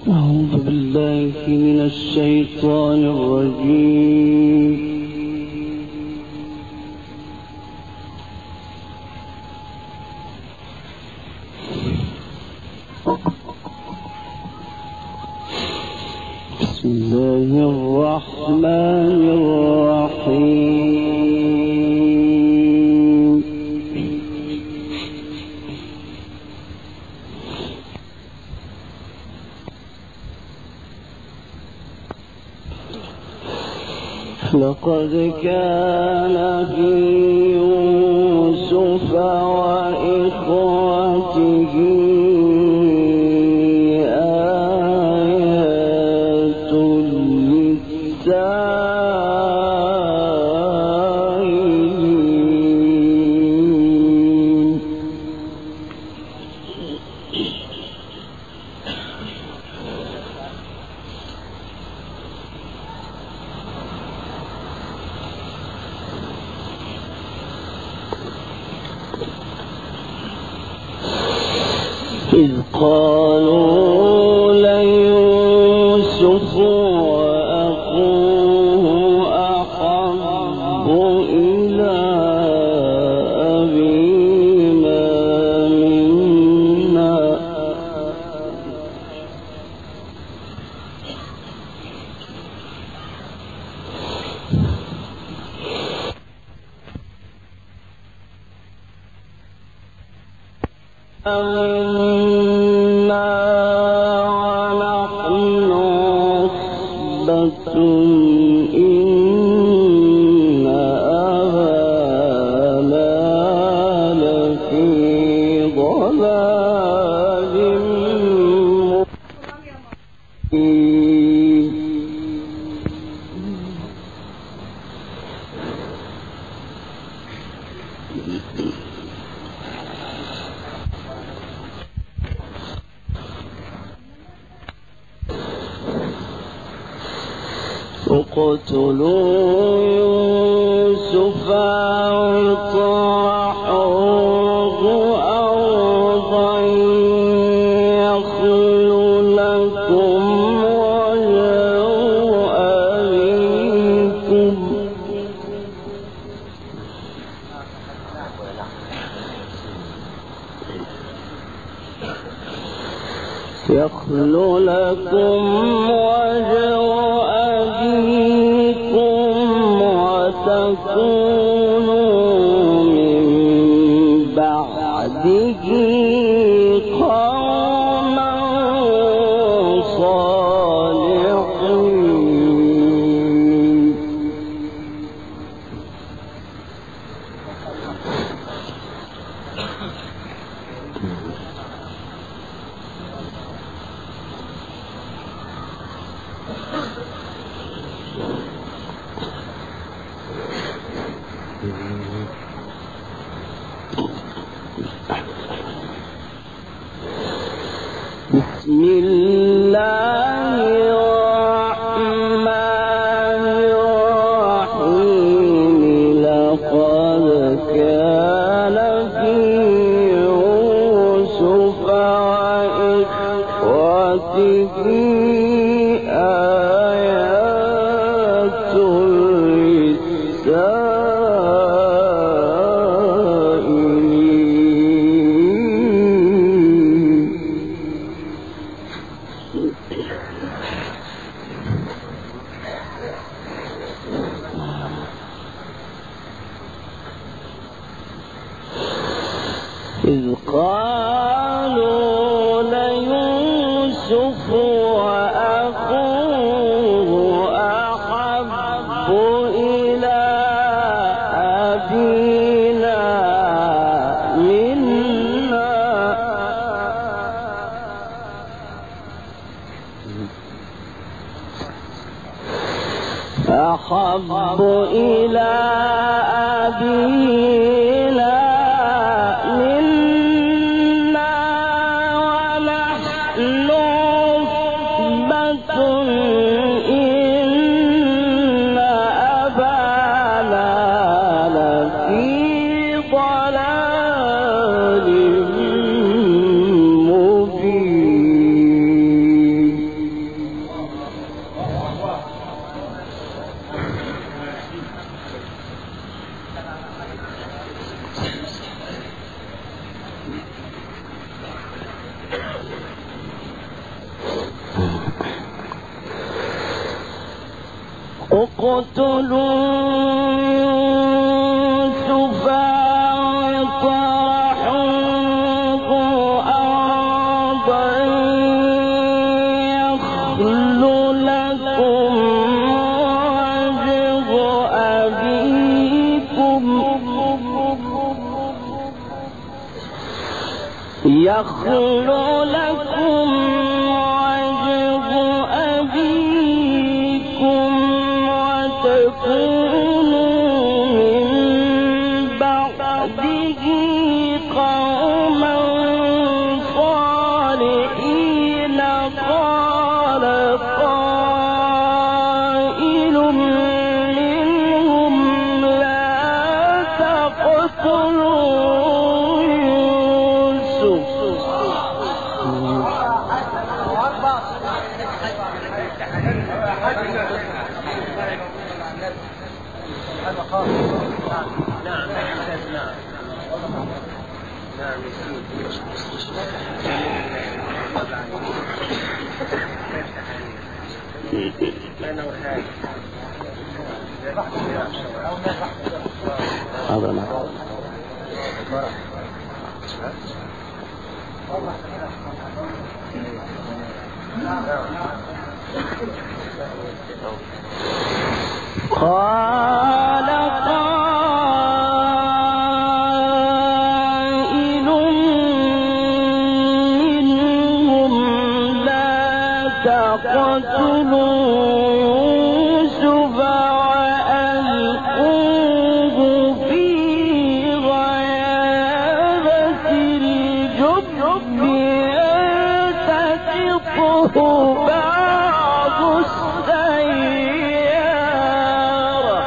أعوذ بالله من الشيطان الرجيم. بسم الله الرحمن الرحيم. لقد كان في يوسف وإخوته آيات للسائلين. إذ قالوا ليوسف وأخوه أحب إلى أبينا منا ونحن عصبة إن أبانا لفي ضلال مبين. اقتلوا يوسف أو اطرحوه أرضا يخل لكم وجه أبيكم وتكونوا من بعده قوما صالحين. بسم الله الرحمن الرحيم. لقد كان في يوسف وإخوته آيات إذ قالوا ليوسف وأخوه أحب إلى أبينا منا أحب إلى أبينا ونحن عصبة إن أبانا لفي ضلال مبين. اقتلوا يوسف وطرحوه أرضا يخل لكم وجه أبيكم يخل لكم وجه أبيكم وتكونوا من بعده قوما صالحين. قال قائل منهم لا تقتلوا يوسف قال قائل منهم لا تقتلوا يوسف وألقوه في غيابة الجب يلتقطه بعض السيارة.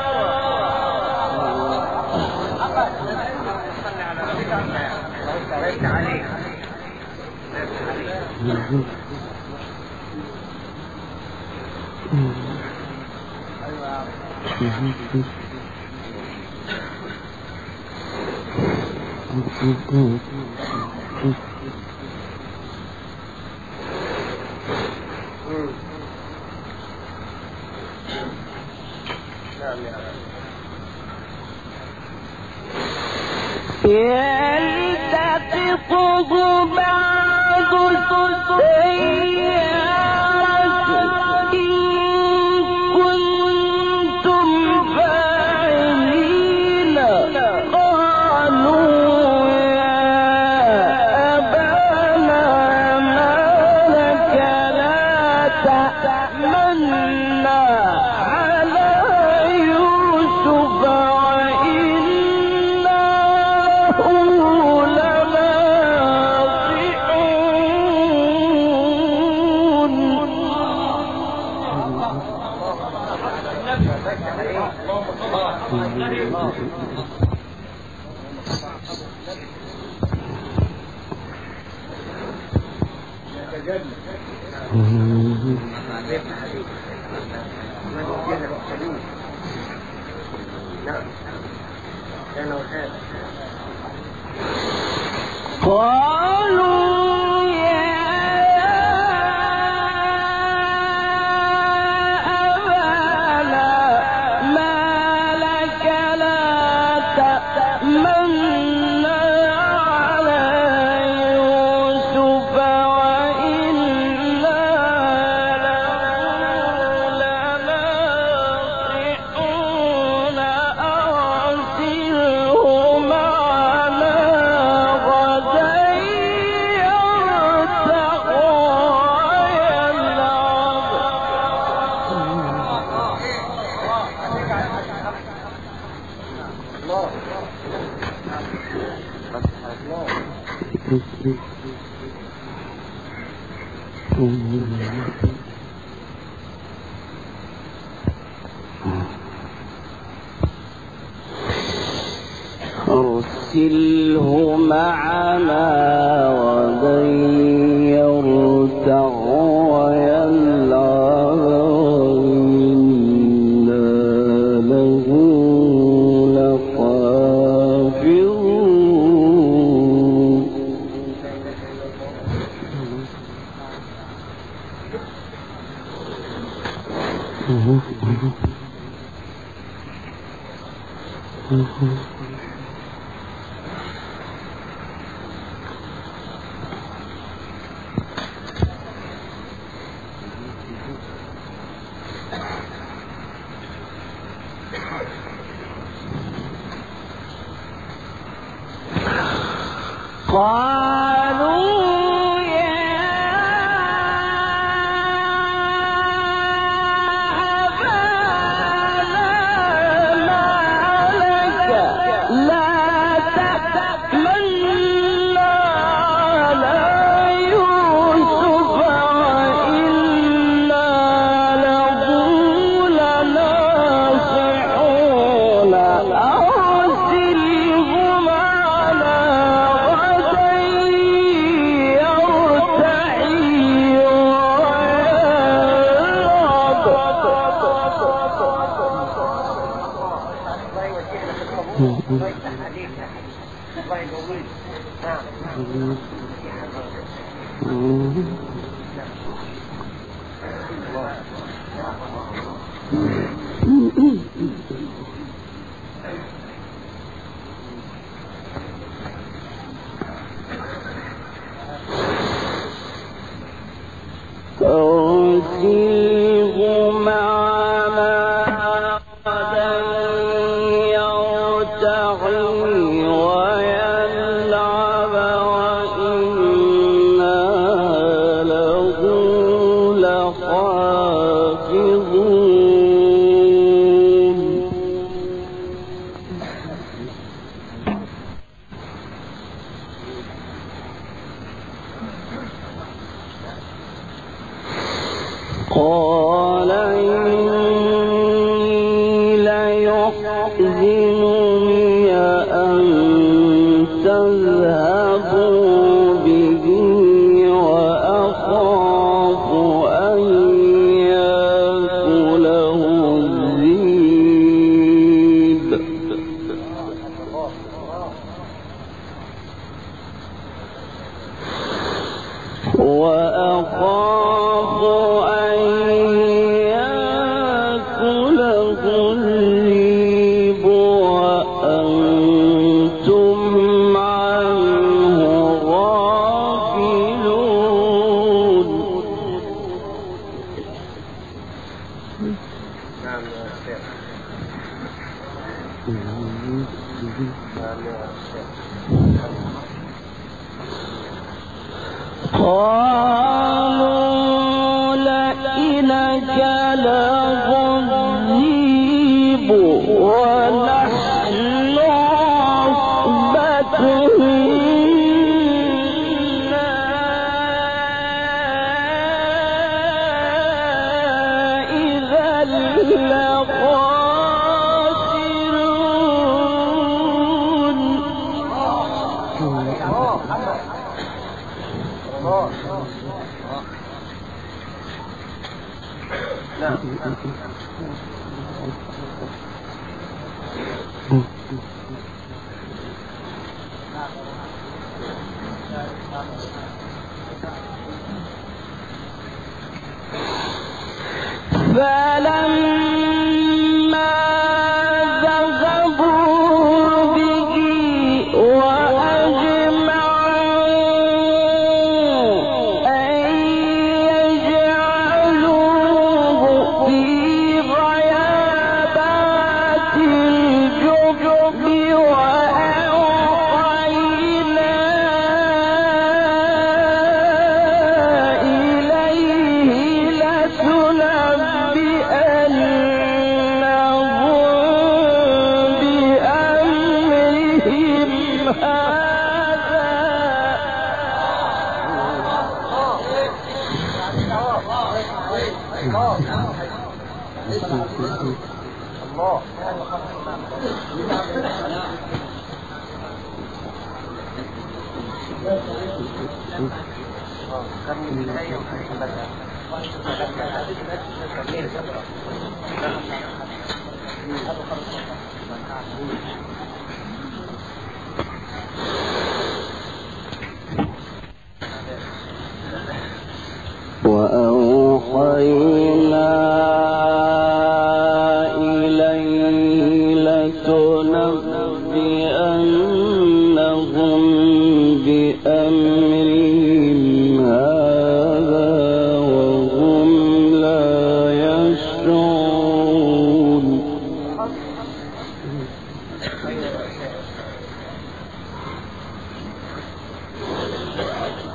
يلتقطه بعض السيارة إن كنتم فاعلين. قالوا يا أبانا ما لك لا تأمنا على يوسف وإنا قالوا يا أبانا ما لك لا تأمنا على يوسف وإنا لناصحون أرسله معنا غدا يرتع ويلعب. أرسله معنا غدا يرتع ويلعب إنا له لحافظون.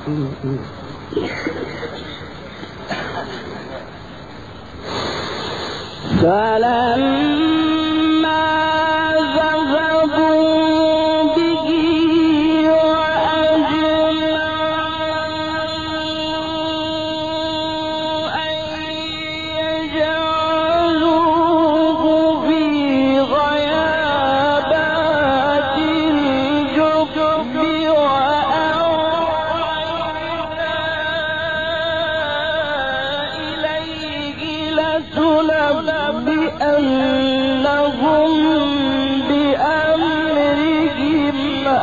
فلما ذهبوا به وأجمعوا أن يجعلوه في غيابات الجب وأوحينا إليه لتنبئنهم بأمرهم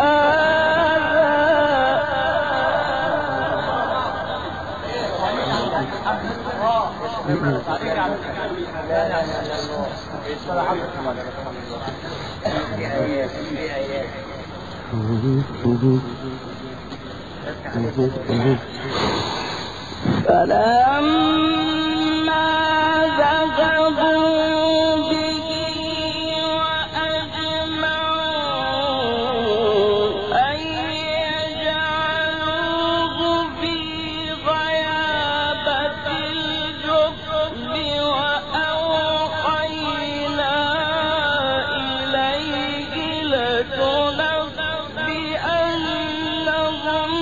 فلما ذهبوا به وأجمعوا أن يجعلوه في غيابة الجب وأوحينا إليه لتنبئنهم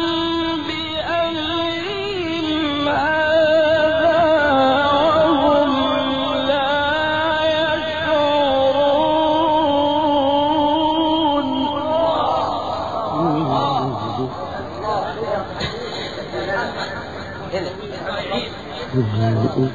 بأمرهم هذا وهم لا يشعرون.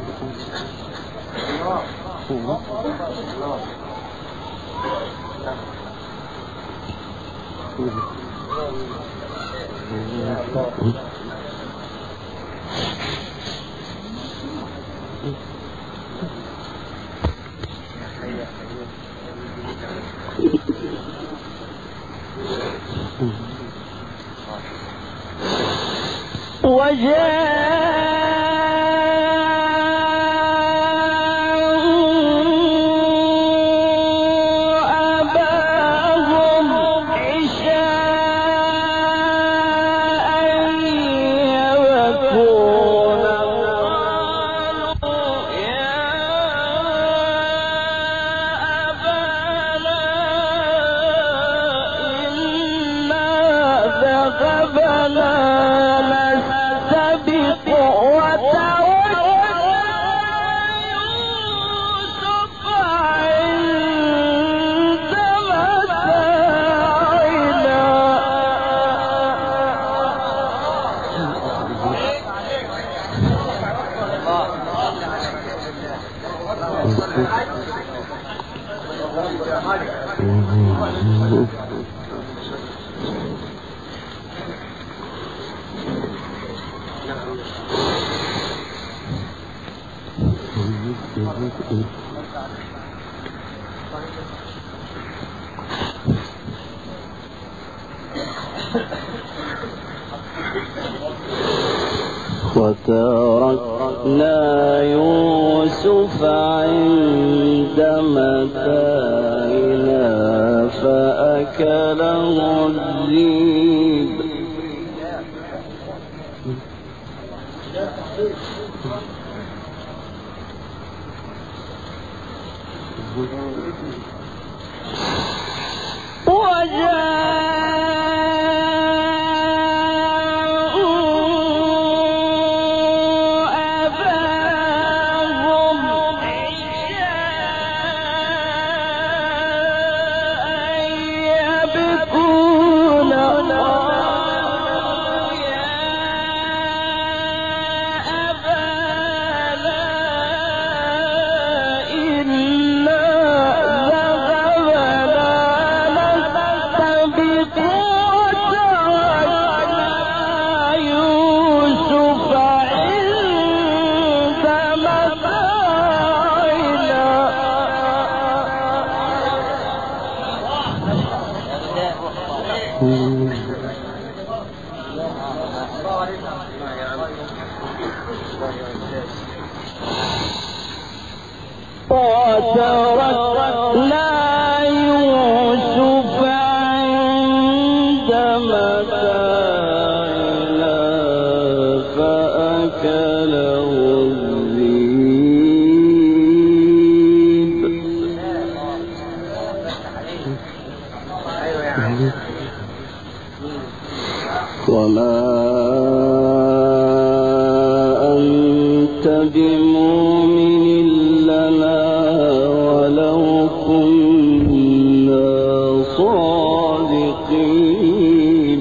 وتركنا يوسف عند متاعنا فأكله الذئب وتركنا يوسف عند متاعنا وما أنت بمؤمن لنا ولو كنا صادقين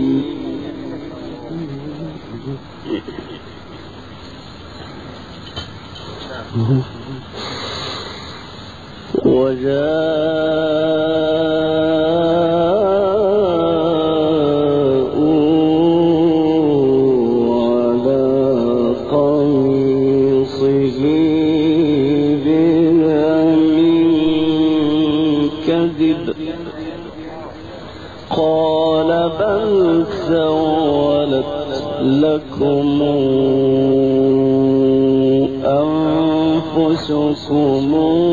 قال بل سولت لكم أنفسكم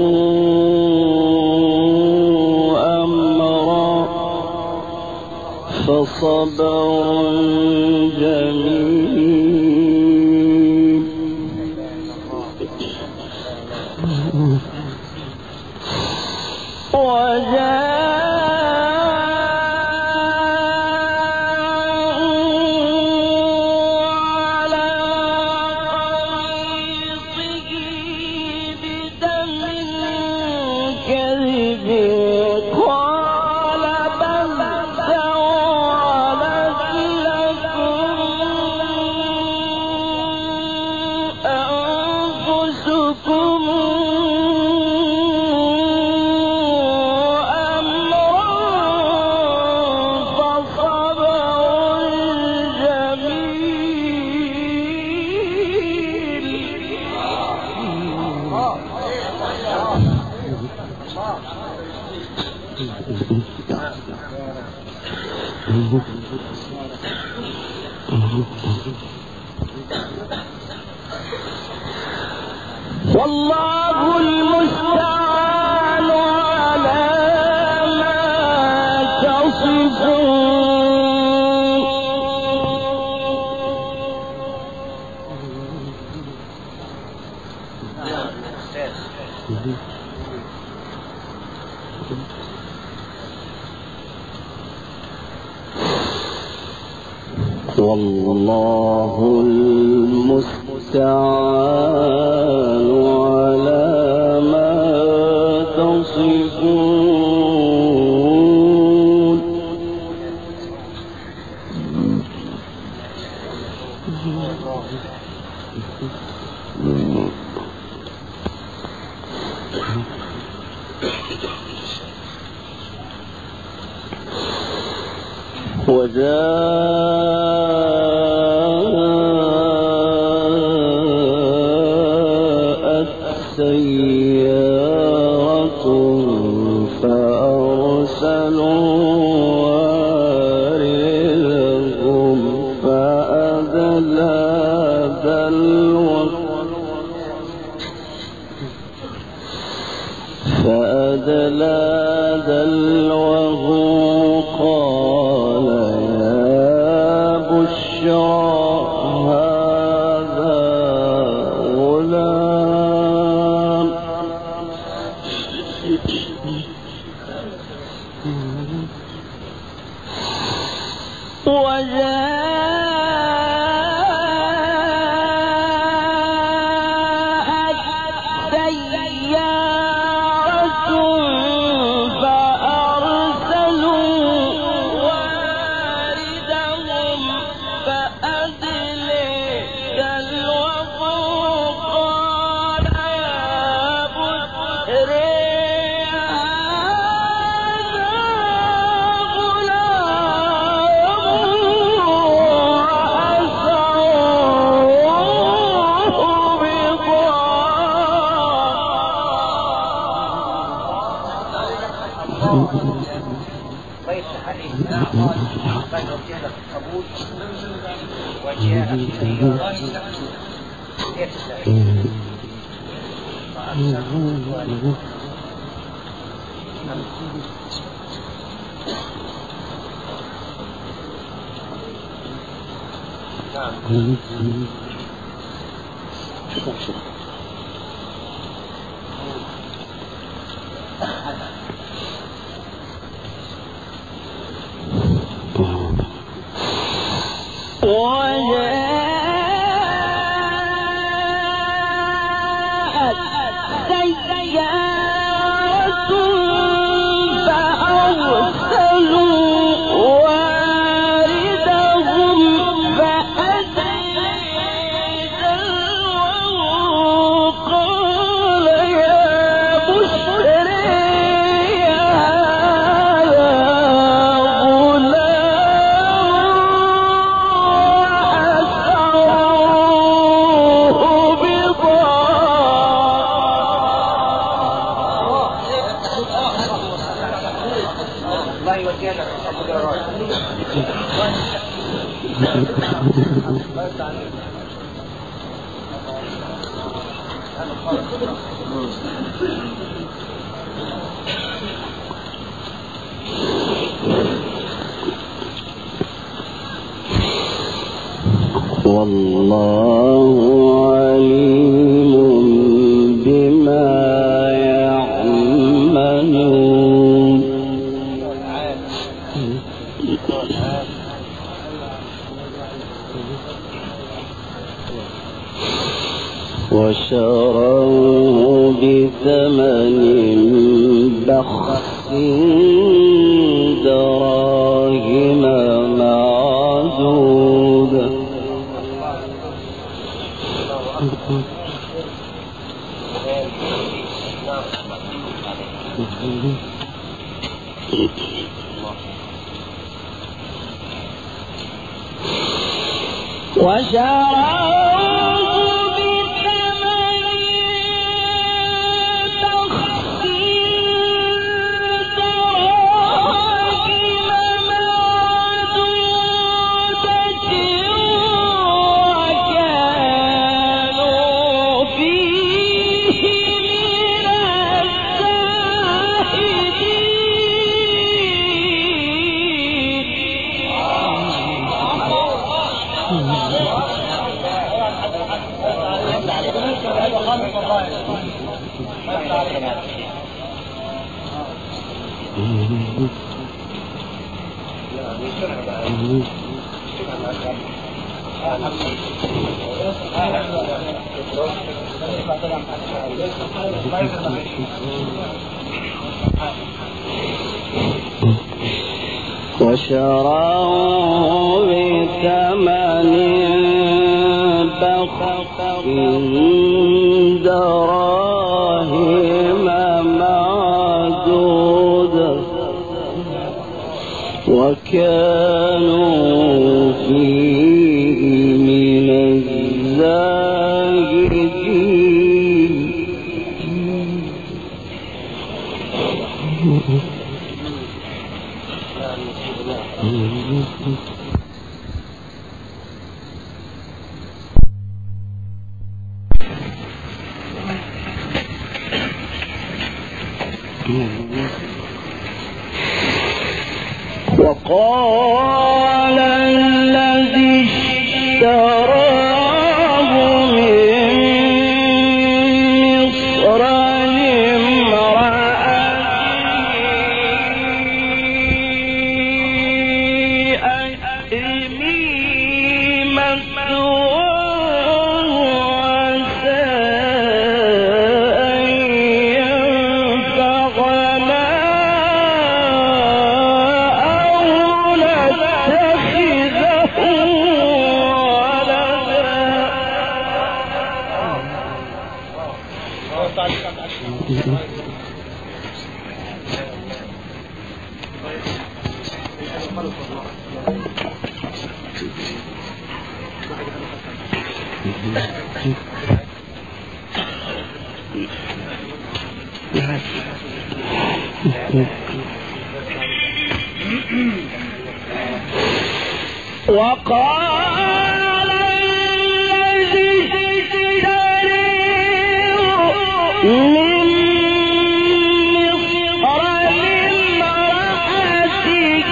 أمرا فصبر جميل والله المستعان على ما تصفون والله المستعان على ما تصفون وجاءت سيارة فأرسلوا واردهم فأدلى دلوه قال يا بشرى هذا غلام والله عليم بما يعملون وشروه بثمن بخس دراهم معدودة وشروه بثمن بخس دراهم معدودة وكانوا فيه من الزاهدين وقال الذي اشتراه من مصر لامرأته أكرمي مثواه وعسى أن ينفعنا وقال الذي اشتراه من مصر لامرأته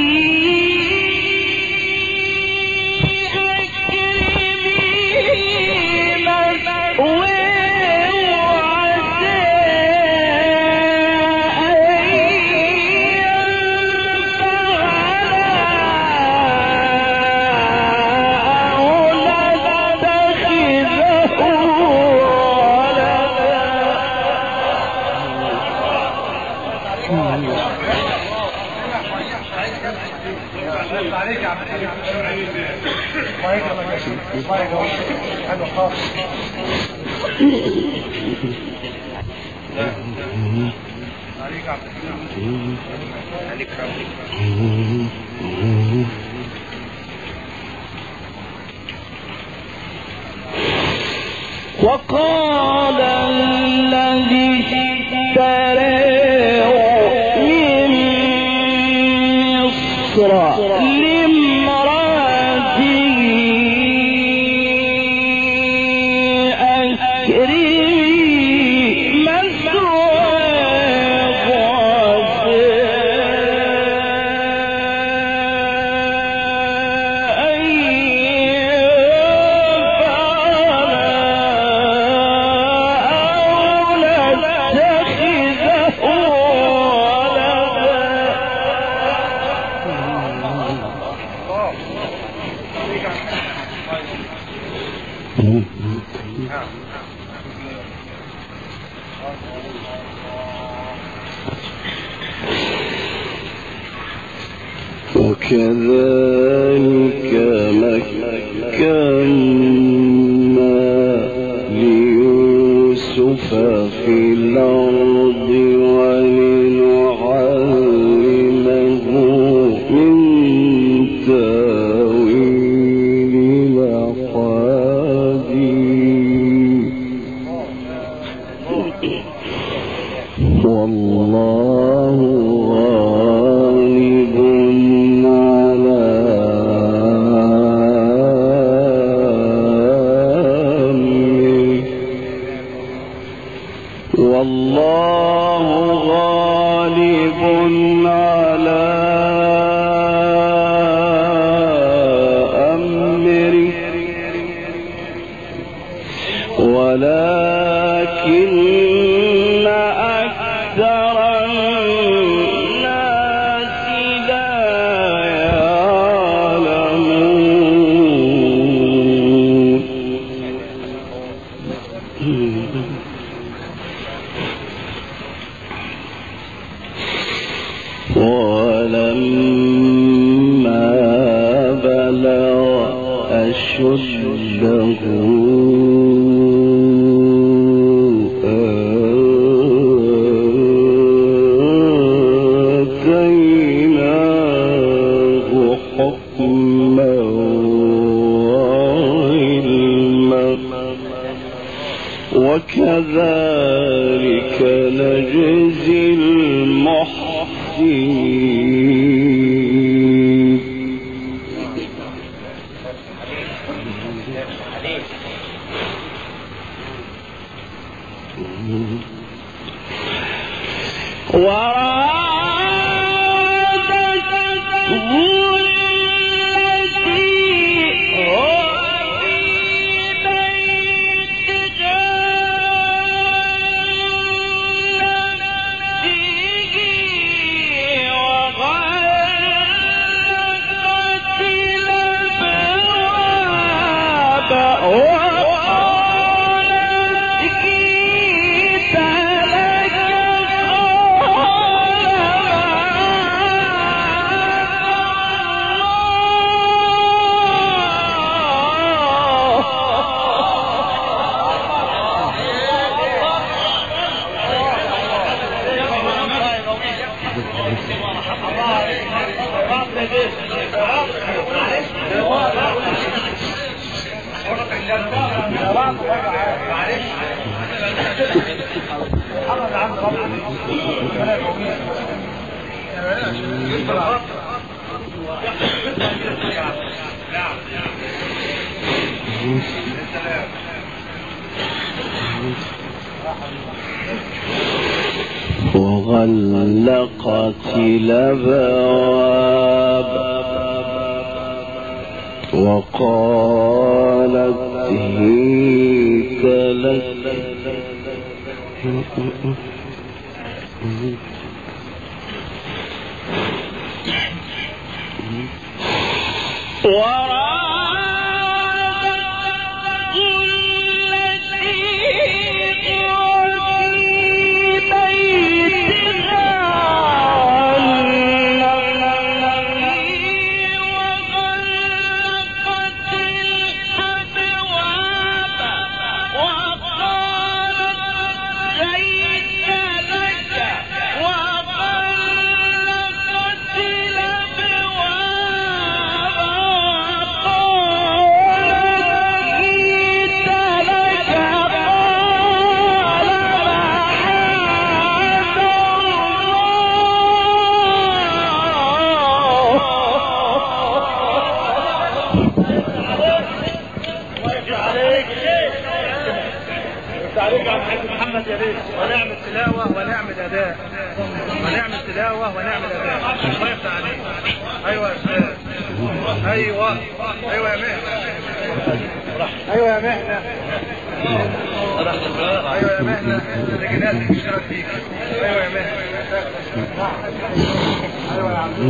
أكرمي مثواه وعسى أن وقال الذي اشتراه من مصر لامرأته أكرمي مثواه وكذلك مكنا ليوسف في الأرض ولنعلمه من تأويل الأحاديث والله غالب على أمره والله غالب على أمره ولكن أكثر الناس لا يعلمون ولما بلغ أشده آتيناه حكما وعلما وكذلك نجزي المحسنين وغلقت الأبواب وقالت هيت لك وقال عليك يا عم محمد يا ريت. ونعمل تلاوة ونعمل أداء. ونعمل تلاوة ونعمل أداء. الله يفتح عليك. أيوة يا أستاذ. أيوة. أيوة يا مهنة. أيوة يا مهنة. أيوة يا مهنة. الرجالات بتشتغل فيك. أيوة يا مهنة. أيوة يا عم.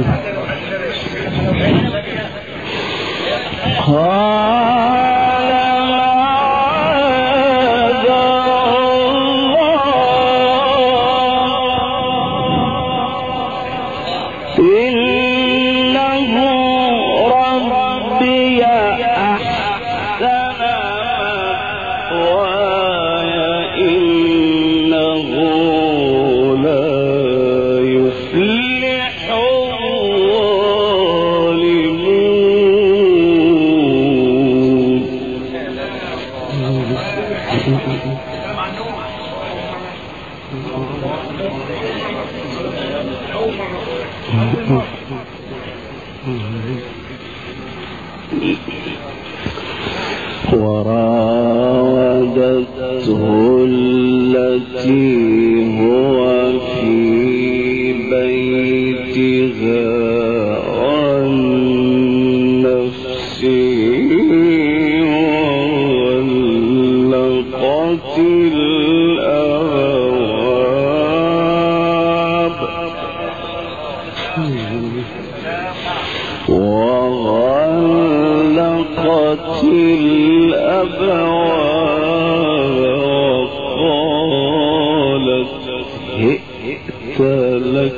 وراودته التي هو في بيتها عن نفسه وغلقت الأبواب وقالت هئت لك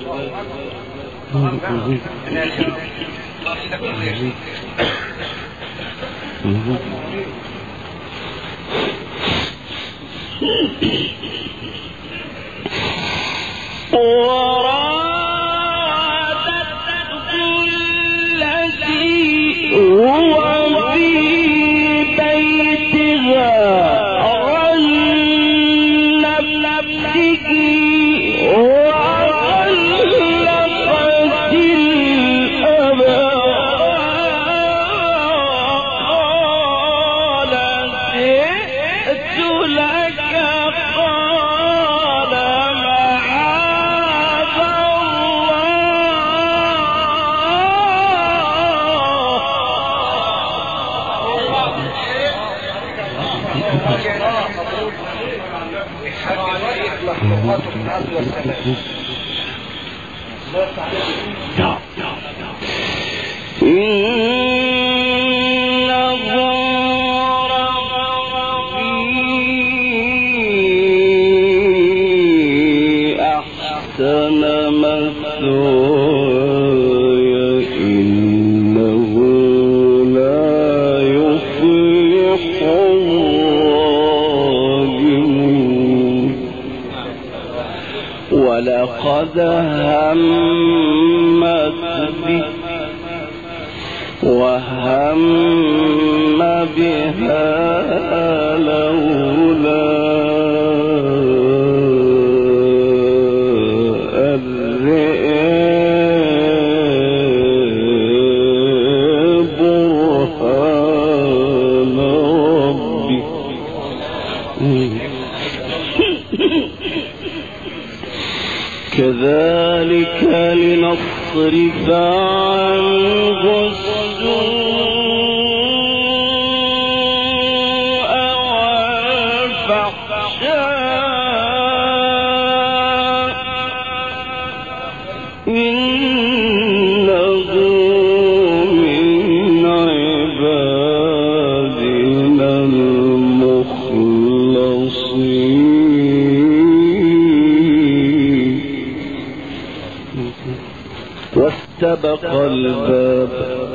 ولقد همت به وهم بها لولا برهان ربي كذلك لنصرف عنه السوء والفحشاء إنه من عبادنا المخلصين. واستبق الباب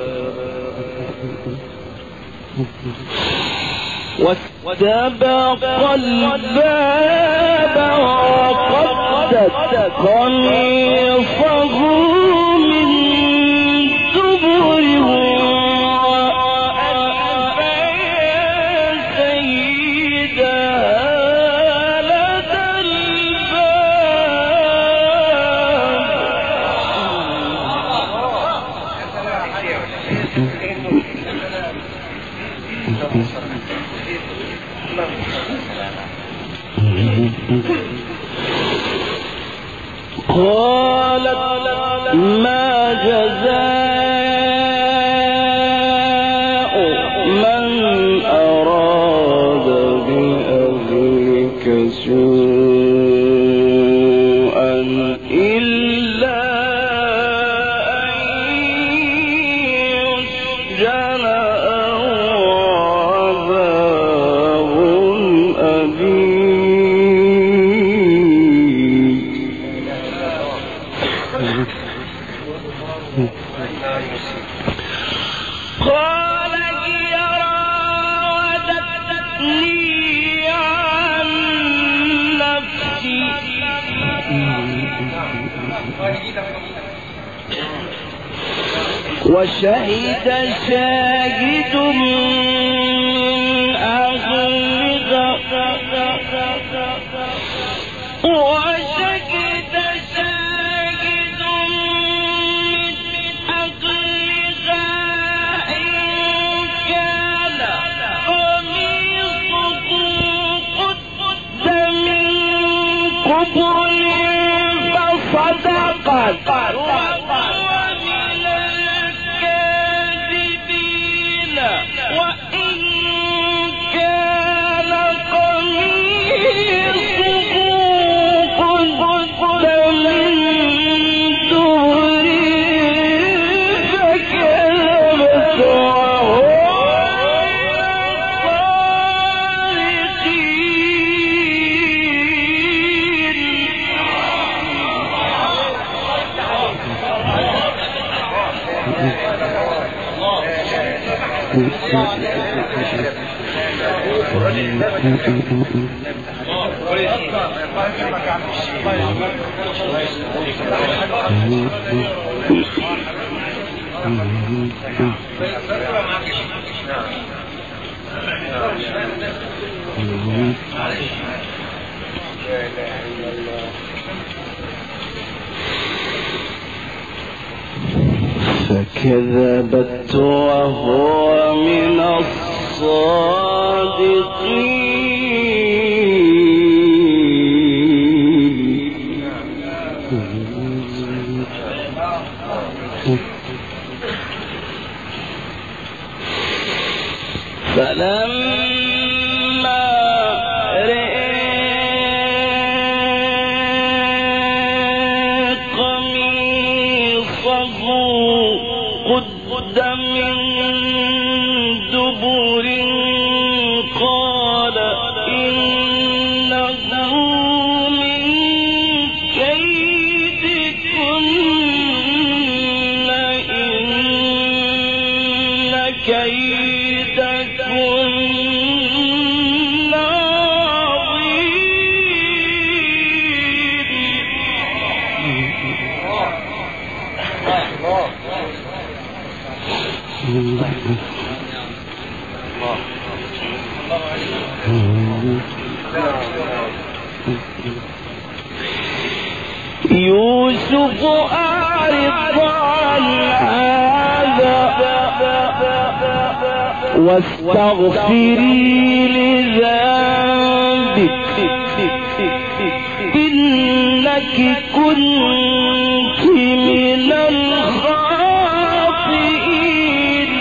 وقدت قميصه من دبر وألف سيدها لدى الباب قالت ما جزاء من أراد بأهلك سوءا إلا أن يسجن أو عذاب أليم. قال هي راودتني عن نفسي وشهد شاهد من أهلها وشهد شاهد من أهلها إن كان قميصه قد من قبل فصدقت وهو من الكاذبين وإن كان قميصه قد من دبر فكذبت وهو فكذبت وهو من الصادقين. فلما رأى قميصه قد من دبر قال إنه من كيدكن إن كيدكن يوسف أعرض عن هذا واستغفري لذنبك إنك كنت من الخاطئين.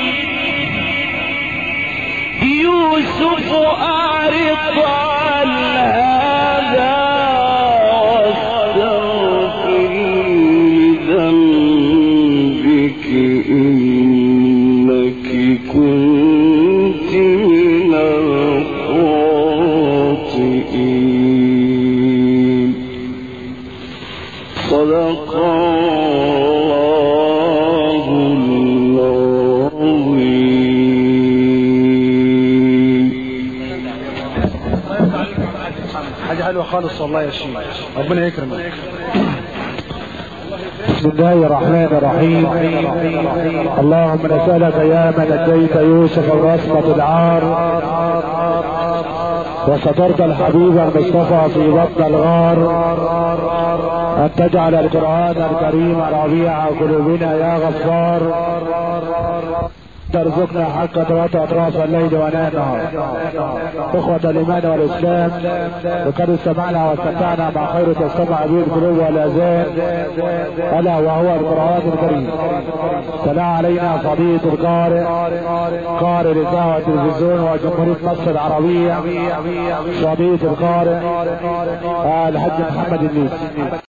يوسف أعرض عن هذا واستغفري لذنبك إنك كنت من الخاطئين. صدق الله العظيم. حاجة حلوة خالص والله يا شيخ، ربنا يكرمك. بسم الله الرحمن الرحيم. اللهم نسألك يا من اديت يوسف الرسمة العار وسترت الحبيب المصطفى في بطن الغار أن تجعل القرآن الكريم ربيع قلوبنا يا غفار ترزقنا حق ذات اطراف الليل واناء النهار. اخوة الايمان والاسلام، لقد استمعنا واستمتعنا مع خير تستمع به القلوب والاذان، الا وهو القرآن الكريم. تلا علينا فضيلة القارئ قارئ الاذاعة والتلفزيون وجمهورية مصر العربية، فضيلة القارئ الحاج محمد النيسي.